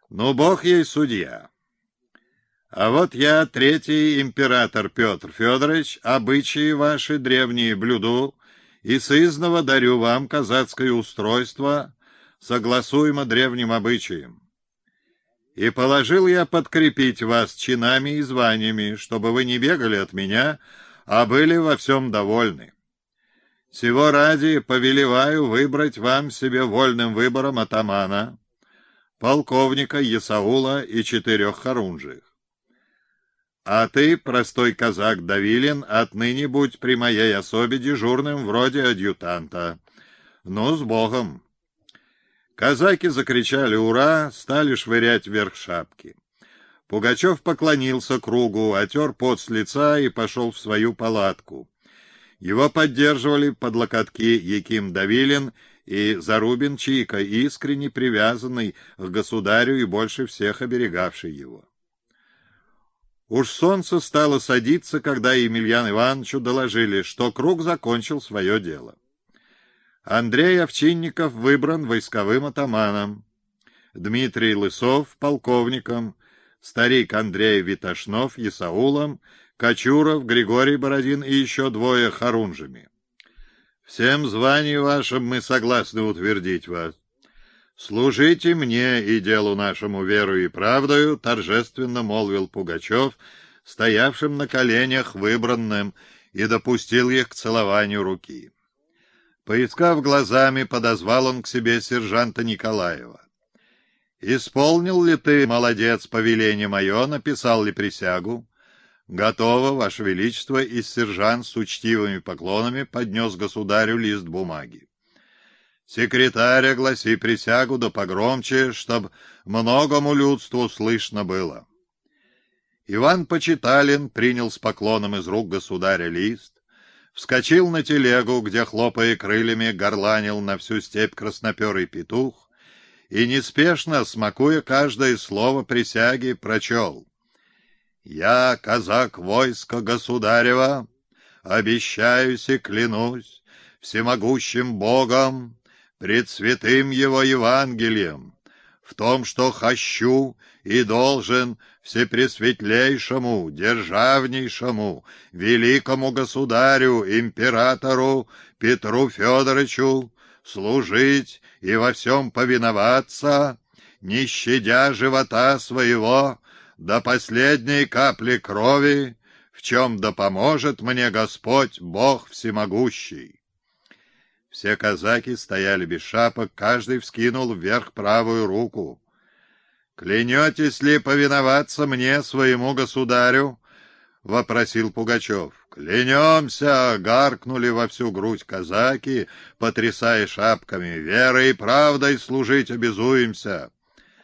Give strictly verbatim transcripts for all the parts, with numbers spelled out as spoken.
Ну, Бог ей судья. А вот я, третий император Петр Федорович, обычаи ваши древние блюду, и сызново дарю вам казацкое устройство, согласуемо древним обычаям. И положил я подкрепить вас чинами и званиями, чтобы вы не бегали от меня, а были во всем довольны. Сего ради повелеваю выбрать вам себе вольным выбором атамана, полковника Есаула и четырех хорунжих. А ты, простой казак Давилин, отныне будь при моей особе дежурным вроде адъютанта. Ну, с Богом!» Казаки закричали «Ура!», стали швырять вверх шапки. Пугачев поклонился кругу, отер пот с лица и пошел в свою палатку. Его поддерживали под локотки Яким Давилин и Зарубин Чика, искренне привязанный к государю и больше всех оберегавший его. Уж солнце стало садиться, когда Емельяну Ивановичу доложили, что круг закончил свое дело. Андрей Овчинников выбран войсковым атаманом, Дмитрий Лысов — полковником, старик Андрей Витошнов — Есаулом, Кочуров, Григорий Бородин и еще двое хорунжами. Всем званиям вашим мы согласны утвердить вас. «Служите мне и делу нашему верою и правдою», — торжественно молвил Пугачев, стоявшим на коленях выбранным, и допустил их к целованию руки. Поискав глазами, подозвал он к себе сержанта Николаева. «Исполнил ли ты, молодец, повеление мое, написал ли присягу?» «Готово, Ваше Величество», и сержант с учтивыми поклонами поднес государю лист бумаги. «Секретарь, огласи присягу, да погромче, чтоб многому людству слышно было». Иван Почиталин принял с поклоном из рук государя лист, вскочил на телегу, где, хлопая крыльями, горланил на всю степь красноперый петух, и, неспешно, смакуя каждое слово присяги, прочел: «Я, казак войска государева, обещаюсь и клянусь всемогущим Богом, пред святым его Евангелием, в том, что хочу и должен всепресветлейшему, державнейшему, великому государю, императору Петру Федоровичу служить и во всем повиноваться, не щадя живота своего до последней капли крови, в чем да поможет мне Господь Бог всемогущий». Все казаки стояли без шапок, каждый вскинул вверх правую руку. «Клянетесь ли повиноваться мне, своему государю?» — вопросил Пугачев. «Клянемся!» — гаркнули во всю грудь казаки, потрясая шапками. «Верой и правдой служить обязуемся!»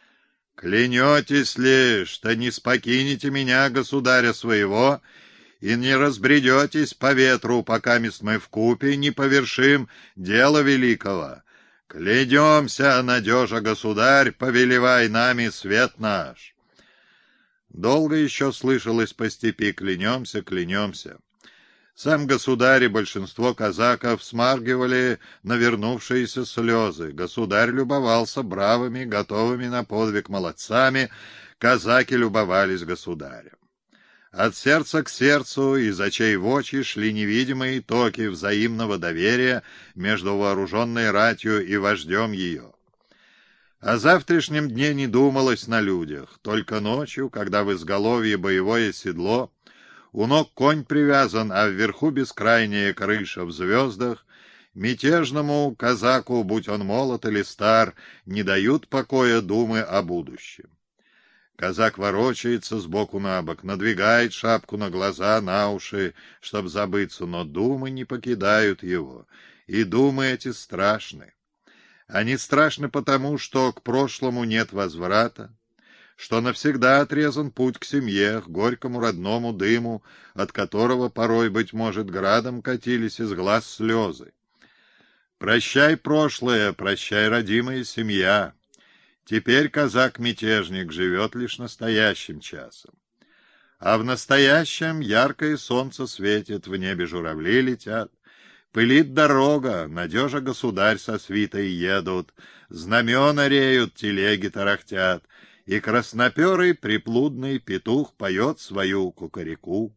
«Клянетесь ли, что не спокинете меня, государя своего, и не разбредетесь по ветру, пока мы вкупе не повершим дело великого? Клянемся, надежа государь, повелевай нами свет наш». Долго еще слышалось по степи «клянемся, клянемся». Сам государь и большинство казаков смаргивали навернувшиеся слезы. Государь любовался бравыми, готовыми на подвиг молодцами, казаки любовались государем. От сердца к сердцу, из очей в очи шли невидимые токи взаимного доверия между вооруженной ратью и вождем ее. О завтрашнем дне не думалось на людях, только ночью, когда в изголовье боевое седло, у ног конь привязан, а вверху бескрайняя крыша в звездах, мятежному казаку, будь он молод или стар, не дают покоя думы о будущем. Казак ворочается сбоку на бок, надвигает шапку на глаза, на уши, чтоб забыться, но думы не покидают его, и думы эти страшны. Они страшны потому, что к прошлому нет возврата, что навсегда отрезан путь к семье, к горькому родному дыму, от которого порой, быть может, градом катились из глаз слезы. Прощай прошлое, прощай родимая семья. Теперь казак-мятежник живет лишь настоящим часом. А в настоящем яркое солнце светит, в небе журавли летят, пылит дорога, надежа государь со свитой едут, знамена реют, телеги тарахтят, и красноперый приплудный петух поет свою кукареку.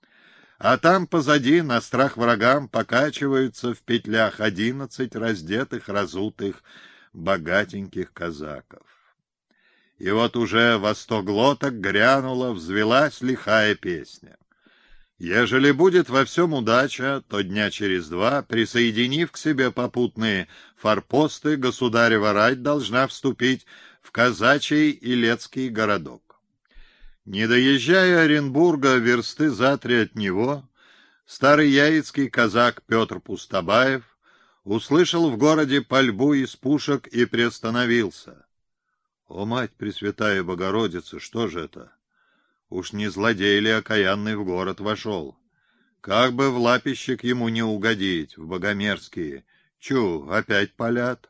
А там позади, на страх врагам, покачиваются в петлях одиннадцать раздетых, разутых, богатеньких казаков. И вот уже во сто глоток грянула, взвелась лихая песня. Ежели будет во всем удача, то дня через два, присоединив к себе попутные форпосты, государева рать должна вступить в казачий Илецкий городок. Не доезжая Оренбурга версты за три от него, старый яицкий казак Петр Пустобаев услышал в городе пальбу из пушек и приостановился. «О, мать Пресвятая Богородица, что же это? Уж не злодей ли окаянный в город вошел? Как бы в лапищик ему не угодить, в богомерзкие. Чу, опять палят».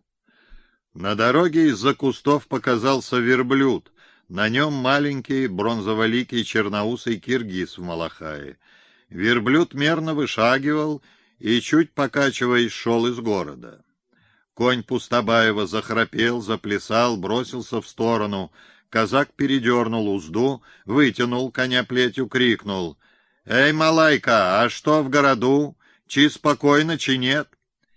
На дороге из-за кустов показался верблюд. На нем маленький бронзоволикий черноусый киргиз в малахае. Верблюд мерно вышагивал и, чуть покачиваясь, шел из города. Конь Пустобаева захрапел, заплясал, бросился в сторону. Казак передернул узду, вытянул коня плетью, крикнул: «Эй, малайка, а что в городу? Чи спокойно, чи нет?»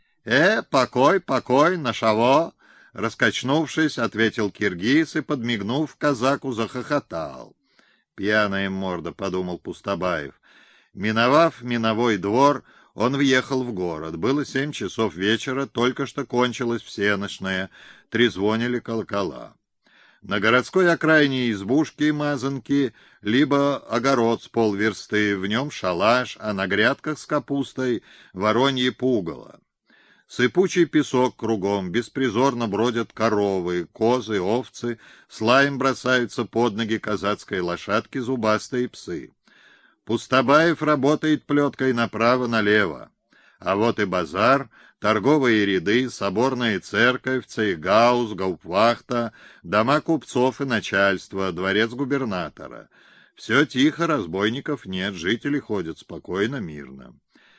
«Э, покой, покой, нашаво!» Раскачнувшись, ответил киргиз и, подмигнув, казаку захохотал. «Пьяная морда», — подумал Пустобаев. Миновав миновой двор, он въехал в город. Было семь часов вечера, только что кончилась всенощная, трезвонили колокола. На городской окраине избушки мазанки, либо огород с полверсты, в нем шалаш, а на грядках с капустой воронье пугало. Сыпучий песок кругом, беспризорно бродят коровы, козы, овцы, слаем бросаются под ноги казацкой лошадки зубастые псы. Пустобаев работает плеткой направо-налево. А вот и базар, торговые ряды, соборная церковь, цейгаус, гауптвахта, дома купцов и начальства, дворец губернатора. Все тихо, разбойников нет, жители ходят спокойно, мирно.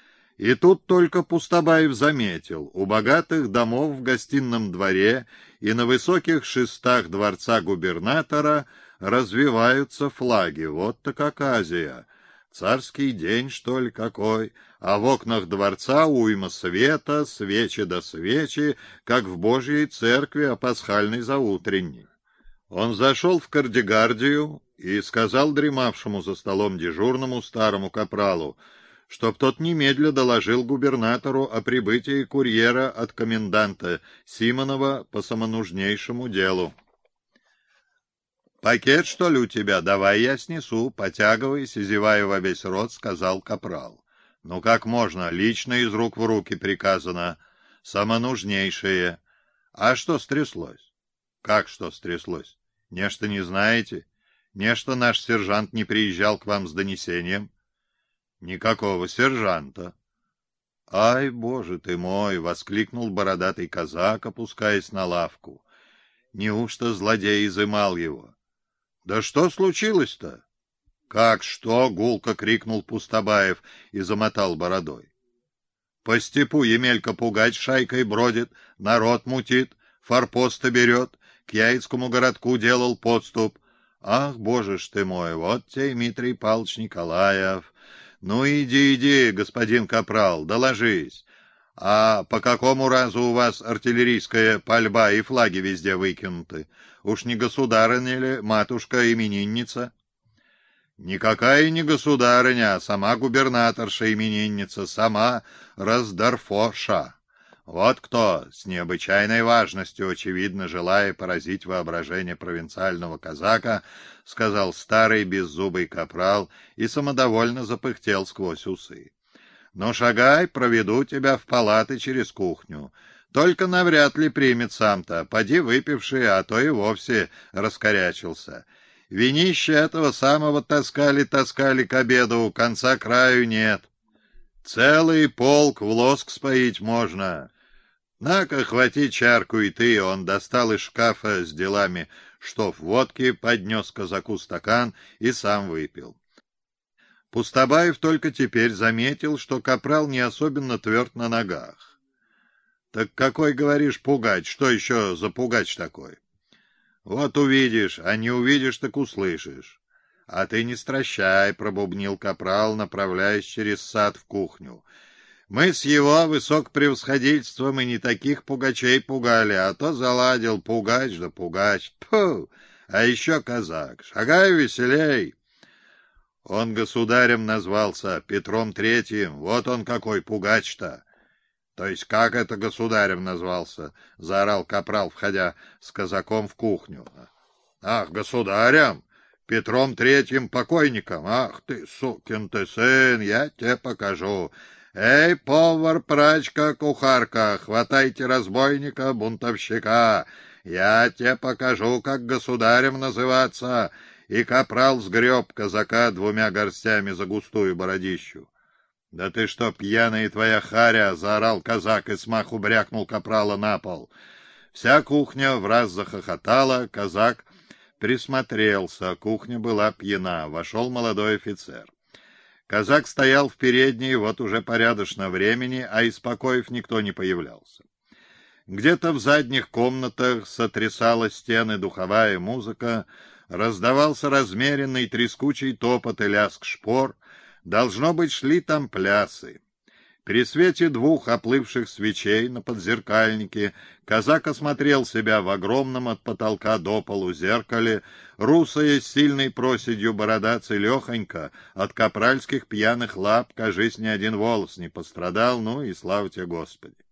И тут только Пустобаев заметил, у богатых домов в гостином дворе и на высоких шестах дворца губернатора развиваются флаги. Вот так оказия! Царский день, что ли, какой? А в окнах дворца уйма света, свечи да свечи, как в Божьей церкви о пасхальной заутренней. Он зашел в кардегардию и сказал дремавшему за столом дежурному старому капралу, чтоб тот немедля доложил губернатору о прибытии курьера от коменданта Симонова по самонужнейшему делу. «Пакет, что ли, у тебя? Давай я снесу», — потягиваясь и зевая во весь рот, сказал капрал. «Ну как можно? Лично из рук в руки приказано. Самонужнейшее. А что стряслось?» «Как что стряслось? Нечто не знаете? Нечто наш сержант не приезжал к вам с донесением?» «Никакого сержанта». «Ай, боже ты мой!» — воскликнул бородатый казак, опускаясь на лавку. «Неужто злодей изымал его?» «Да что случилось-то?» «Как что?» — гулко крикнул Пустобаев и замотал бородой. «По степу Емелька пугать шайкой бродит, народ мутит, форпосты берет, к Яицкому городку делал подступ. Ах, боже ж ты мой, вот тебе Дмитрий Павлович Николаев. Ну иди, иди, господин капрал, доложись. А по какому разу у вас артиллерийская пальба и флаги везде выкинуты? Уж не государыня ли, матушка-именинница?» «Никакая не государыня, а сама губернаторша-именинница, сама Раздарфоша. Вот кто, с необычайной важностью, очевидно, желая поразить воображение провинциального казака, сказал старый беззубый капрал и самодовольно запыхтел сквозь усы. «Ну, шагай, проведу тебя в палаты через кухню. Только навряд ли примет сам-то, поди выпивший, а то и вовсе раскорячился. Винище этого самого таскали-таскали к обеду, конца краю нет. Целый полк в лоск споить можно. На-ка, хвати чарку и ты». Он достал из шкафа с делами штоф водки, поднес казаку стакан и сам выпил. Пустобаев только теперь заметил, что капрал не особенно тверд на ногах. «Так какой, говоришь, пугач? Что еще за пугач такой?» Вот увидишь, а не увидишь, так услышишь. — А ты не стращай, — пробубнил капрал, направляясь через сад в кухню. — Мы с его высокопревосходительством и не таких пугачей пугали, а то заладил пугач да пугач. Тьфу! А еще казак. Шагай веселей! Он государем назвался, Петром Третьим. Вот он какой пугач-то! — То есть как это государем назвался? — заорал капрал, входя с казаком в кухню. — Ах, государем! Петром Третьим покойником. Ах ты, сукин ты сын, я тебе покажу. Эй, повар, прачка, кухарка, хватайте разбойника, бунтовщика. Я тебе покажу, как государем называться. И капрал сгреб казака двумя горстями за густую бородищу. — Да ты что, пьяная твоя харя! — заорал казак и смаху брякнул капрала на пол. Вся кухня враз захохотала, казак присмотрелся, кухня была пьяна. Вошел молодой офицер. Казак стоял в передней вот уже порядочно времени, а из покоев никто не появлялся. Где-то в задних комнатах сотрясала стены духовая музыка, раздавался размеренный трескучий топот и лязг шпор. Должно быть, шли там плясы. При свете двух оплывших свечей на подзеркальнике казак осмотрел себя в огромном от потолка до полу зеркале, русая с сильной проседью борода целехонька, от капральских пьяных лап, кажись, ни один волос не пострадал, ну и слава тебе, Господи.